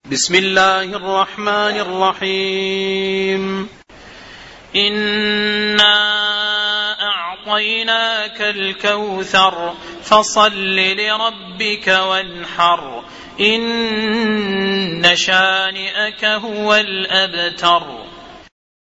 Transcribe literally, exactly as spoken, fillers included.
بسم الله الرحمن الرحيم. إنا أعطيناك الكوثر فصل لربك وانحر إن شانئك هو الأبتر.